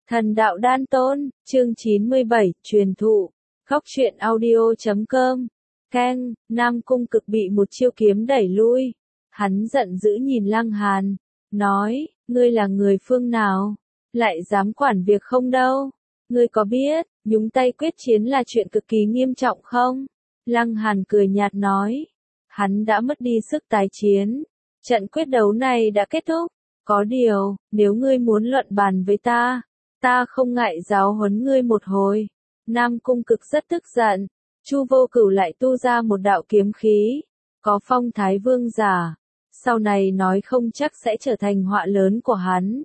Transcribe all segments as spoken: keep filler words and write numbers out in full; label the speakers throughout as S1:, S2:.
S1: Thần đạo đan tôn, chương chín mươi bảy, truyền thụ. Góc truyện audio chấm com. Keng, Nam Cung Cực bị một chiêu kiếm đẩy lui. Hắn giận dữ nhìn Lăng Hàn, nói, ngươi là người phương nào? Lại dám quản việc không đâu? Ngươi có biết, nhúng tay quyết chiến là chuyện cực kỳ nghiêm trọng không? Lăng Hàn cười nhạt nói, hắn đã mất đi sức tái chiến. Trận quyết đấu này đã kết thúc. Có điều, nếu ngươi muốn luận bàn với ta, ta không ngại giáo huấn ngươi một hồi. Nam Cung Cực rất tức giận. Chu Vô Cửu lại tu ra một đạo kiếm khí, có phong thái vương giả. Sau này nói không chắc sẽ trở thành họa lớn của hắn.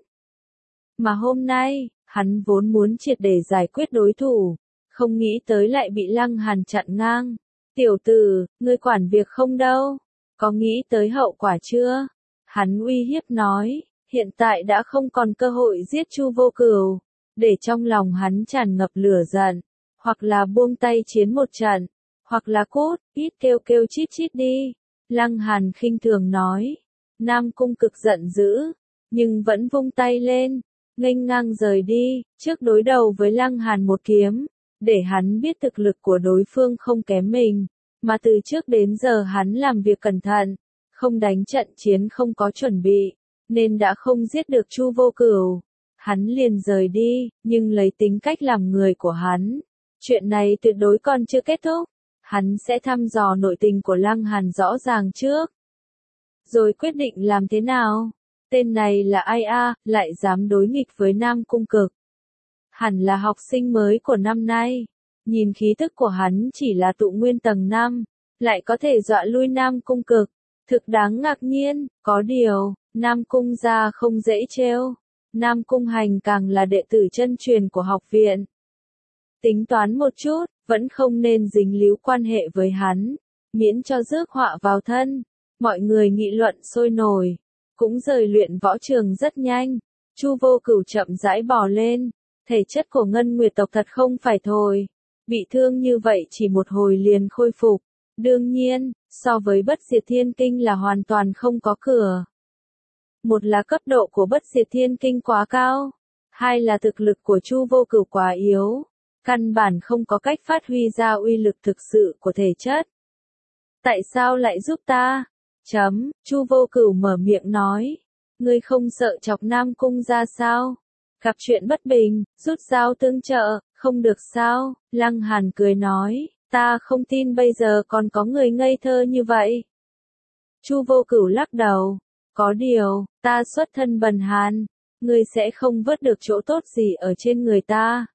S1: Mà hôm nay, hắn vốn muốn triệt để giải quyết đối thủ, không nghĩ tới lại bị Lăng Hàn chặn ngang. Tiểu tử, ngươi quản việc không đâu, có nghĩ tới hậu quả chưa? Hắn uy hiếp nói, hiện tại đã không còn cơ hội giết Chu Vô Cửu, để trong lòng hắn tràn ngập lửa giận, hoặc là buông tay chiến một trận, hoặc là cút, ít kêu kêu chít chít đi. Lăng Hàn khinh thường nói. Nam Cung Cực giận dữ, nhưng vẫn vung tay lên, nghênh ngang rời đi, trước đối đầu với Lăng Hàn một kiếm, để hắn biết thực lực của đối phương không kém mình, mà từ trước đến giờ hắn làm việc cẩn thận, không đánh trận chiến không có chuẩn bị, nên đã không giết được Chu Vô Cửu. Hắn liền rời đi, nhưng lấy tính cách làm người của hắn, chuyện này tuyệt đối còn chưa kết thúc. Hắn sẽ thăm dò nội tình của Lăng Hàn rõ ràng trước, rồi quyết định làm thế nào. Tên này là ai a, lại dám đối nghịch với Nam Cung Cực. Hẳn là học sinh mới của năm nay. Nhìn khí tức của hắn chỉ là tụ nguyên tầng năm, lại có thể dọa lui Nam Cung Cực. Thực đáng ngạc nhiên, có điều, Nam Cung gia không dễ trêu. Nam Cung Hành càng là đệ tử chân truyền của học viện. Tính toán một chút, vẫn không nên dính líu quan hệ với hắn, miễn cho rước họa vào thân. Mọi người nghị luận sôi nổi, cũng rời luyện võ trường rất nhanh. Chu Vô Cửu chậm rãi bò lên, thể chất của Ngân Nguyệt tộc thật không phải thồi, bị thương như vậy chỉ một hồi liền khôi phục. Đương nhiên, so với Bất Diệt Thiên Kinh là hoàn toàn không có cửa. Một là cấp độ của Bất Diệt Thiên Kinh quá cao, hai là thực lực của Chu Vô Cửu quá yếu, căn bản không có cách phát huy ra uy lực thực sự của thể chất. Tại sao lại giúp ta? Chấm, Chu Vô Cửu mở miệng nói, ngươi không sợ chọc Nam Cung ra sao? Gặp chuyện bất bình, rút dao tương trợ, không được sao? Lăng Hàn cười nói, ta không tin bây giờ còn có người ngây thơ như vậy. Chu Vô Cửu lắc đầu, có điều, ta xuất thân bần hàn, ngươi sẽ không vớt được chỗ tốt gì ở trên người ta.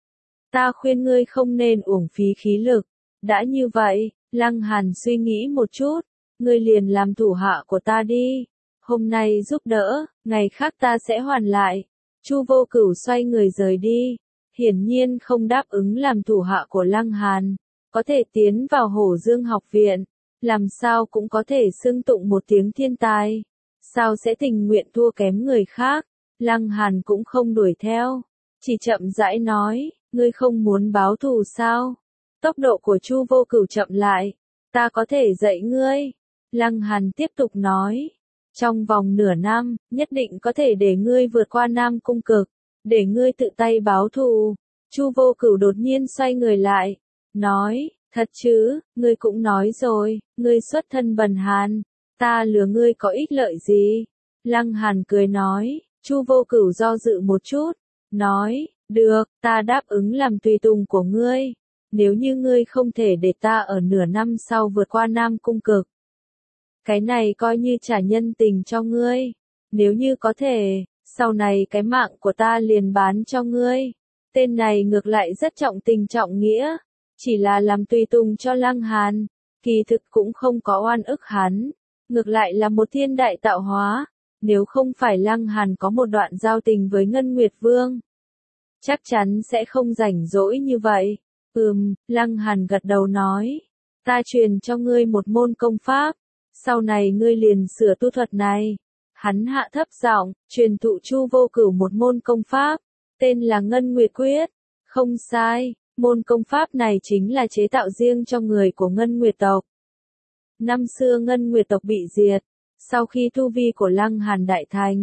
S1: Ta khuyên ngươi không nên uổng phí khí lực. Đã như vậy, Lăng Hàn suy nghĩ một chút, ngươi liền làm thủ hạ của ta đi. Hôm nay giúp đỡ, ngày khác ta sẽ hoàn lại. Chu Vô Cửu xoay người rời đi, hiển nhiên không đáp ứng làm thủ hạ của Lăng Hàn. Có thể tiến vào Hổ Dương học viện, làm sao cũng có thể xưng tụng một tiếng thiên tài. Sao sẽ tình nguyện thua kém người khác? Lăng Hàn cũng không đuổi theo, chỉ chậm rãi nói, ngươi không muốn báo thù sao? Tốc độ của Chu Vô Cửu chậm lại, ta có thể dạy ngươi. Lăng Hàn tiếp tục nói, trong vòng nửa năm, nhất định có thể để ngươi vượt qua Nam Cung Cực, để ngươi tự tay báo thù. Chu Vô Cửu đột nhiên xoay người lại, nói, thật chứ, ngươi cũng nói rồi, ngươi xuất thân bần hàn, ta lừa ngươi có ích lợi gì? Lăng Hàn cười nói. Chu Vô Cửu do dự một chút, nói, được, ta đáp ứng làm tùy tùng của ngươi, nếu như ngươi không thể để ta ở nửa năm sau vượt qua Nam Cung Cực. Cái này coi như trả nhân tình cho ngươi, nếu như có thể, sau này cái mạng của ta liền bán cho ngươi. Tên này ngược lại rất trọng tình trọng nghĩa, chỉ là làm tùy tùng cho Lăng Hàn, kỳ thực cũng không có oan ức hắn, ngược lại là một thiên đại tạo hóa. Nếu không phải Lăng Hàn có một đoạn giao tình với Ngân Nguyệt Vương, chắc chắn sẽ không rảnh rỗi như vậy. Ừm, Lăng Hàn gật đầu nói, ta truyền cho ngươi một môn công pháp, sau này ngươi liền sửa tu thuật này. Hắn hạ thấp giọng, truyền thụ Chu Vô Cửu một môn công pháp, tên là Ngân Nguyệt Quyết. Không sai, môn công pháp này chính là chế tạo riêng cho người của Ngân Nguyệt tộc. Năm xưa Ngân Nguyệt tộc bị diệt, sau khi tu vi của Lăng Hàn đại thành,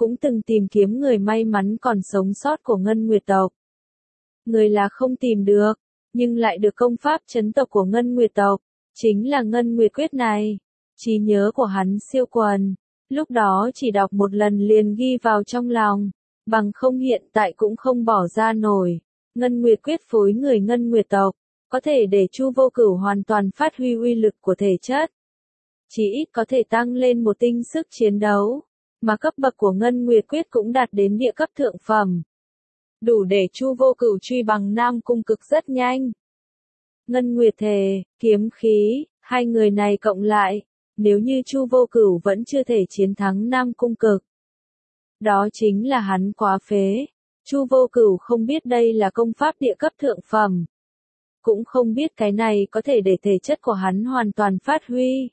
S1: cũng từng tìm kiếm người may mắn còn sống sót của Ngân Nguyệt tộc. Người là không tìm được, nhưng lại được công pháp chấn tộc của Ngân Nguyệt tộc, chính là Ngân Nguyệt Quyết này. Trí nhớ của hắn siêu quần, lúc đó chỉ đọc một lần liền ghi vào trong lòng, bằng không hiện tại cũng không bỏ ra nổi. Ngân Nguyệt Quyết phối người Ngân Nguyệt tộc, có thể để Chu Vô Cửu hoàn toàn phát huy uy lực của thể chất. Chỉ ít có thể tăng lên một tinh sức chiến đấu, mà cấp bậc của Ngân Nguyệt Quyết cũng đạt đến địa cấp thượng phẩm. Đủ để Chu Vô Cửu truy bằng Nam Cung Cực rất nhanh. Ngân Nguyệt Thể, kiếm khí, hai người này cộng lại, nếu như Chu Vô Cửu vẫn chưa thể chiến thắng Nam Cung Cực, đó chính là hắn quá phế. Chu Vô Cửu không biết đây là công pháp địa cấp thượng phẩm, cũng không biết cái này có thể để thể chất của hắn hoàn toàn phát huy.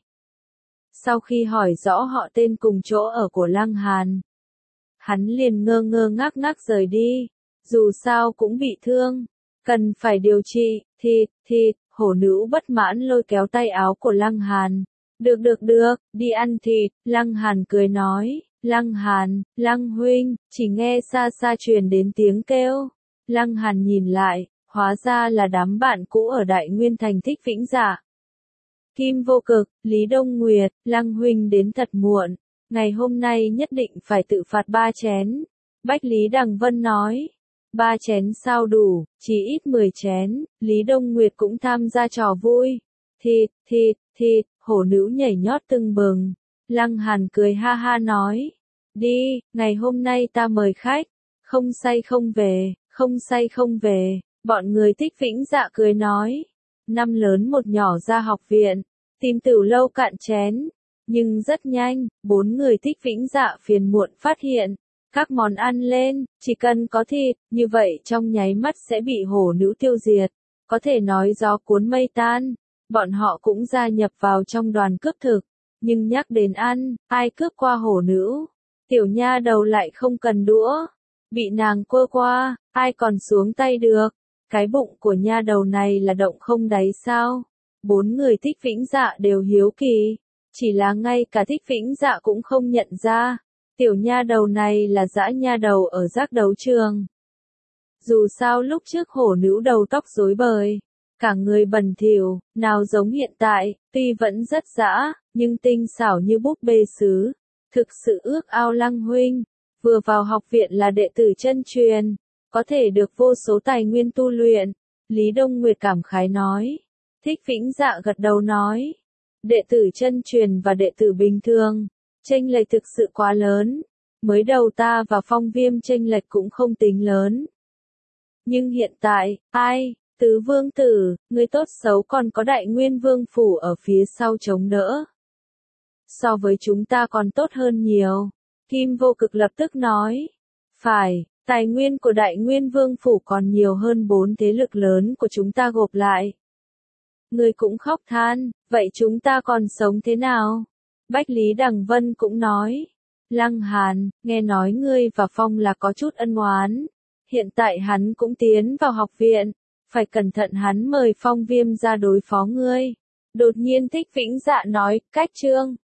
S1: Sau khi hỏi rõ họ tên cùng chỗ ở của Lăng Hàn, hắn liền ngơ ngơ ngác ngác rời đi, dù sao cũng bị thương, cần phải điều trị. Thịt, thịt, hổ nữ bất mãn lôi kéo tay áo của Lăng Hàn. Được được được, đi ăn thịt. Lăng Hàn cười nói. Lăng Hàn, Lăng huynh, chỉ nghe xa xa truyền đến tiếng kêu. Lăng Hàn nhìn lại, hóa ra là đám bạn cũ ở Đại Nguyên Thành Thích Vĩnh Dạ. Kim Vô Cực, Lý Đông Nguyệt, Lăng huynh đến thật muộn, ngày hôm nay nhất định phải tự phạt ba chén. Bách Lý Đằng Vân nói. Ba chén sao đủ, chỉ ít mười chén. Lý Đông Nguyệt cũng tham gia trò vui. Thịt, thịt, thịt, hổ nữ nhảy nhót tưng bừng. Lăng Hàn cười ha ha nói. Đi, ngày hôm nay ta mời khách. Không say không về, không say không về. Bọn người Thích Vĩnh Dạ cười nói. Năm lớn một nhỏ ra học viện, tìm Tửu lâu cạn chén. Nhưng rất nhanh, bốn người Thích Vĩnh Dạ phiền muộn phát hiện. Các món ăn lên, chỉ cần có thịt, như vậy trong nháy mắt sẽ bị hổ nữ tiêu diệt. Có thể nói gió cuốn mây tan, bọn họ cũng gia nhập vào trong đoàn cướp thực. Nhưng nhắc đến ăn, ai cướp qua hổ nữ? Tiểu nha đầu lại không cần đũa. Bị nàng quơ qua, ai còn xuống tay được? Cái bụng của nha đầu này là động không đáy sao? Bốn người Thích Vĩnh Dạ đều hiếu kỳ. Chỉ là ngay cả Thích Vĩnh Dạ cũng không nhận ra. Tiểu nha đầu này là dã nha đầu ở giác đấu trường. Dù sao lúc trước hổ nữ đầu tóc rối bời, cả người bẩn thỉu, nào giống hiện tại, tuy vẫn rất dã, nhưng tinh xảo như búp bê sứ. Thực sự ước ao Lăng huynh, vừa vào học viện là đệ tử chân truyền, có thể được vô số tài nguyên tu luyện. Lý Đông Nguyệt cảm khái nói. Thích Vĩnh Dạ gật đầu nói. Đệ tử chân truyền và đệ tử bình thường, chênh lệch thực sự quá lớn. Mới đầu ta và Phong Viêm chênh lệch cũng không tính lớn. Nhưng hiện tại, ai, Tứ Vương Tử, người tốt xấu còn có Đại Nguyên Vương Phủ ở phía sau chống đỡ. So với chúng ta còn tốt hơn nhiều. Kim Vô Cực lập tức nói. Phải, tài nguyên của Đại Nguyên Vương Phủ còn nhiều hơn bốn thế lực lớn của chúng ta gộp lại. Người cũng khóc than, vậy chúng ta còn sống thế nào? Bách Lý Đằng Vân cũng nói. Lăng Hàn, nghe nói ngươi và Phong là có chút ân oán. Hiện tại hắn cũng tiến vào học viện. Phải cẩn thận hắn mời Phong Viêm ra đối phó ngươi. Đột nhiên Thích Vĩnh Dạ nói, cách chương.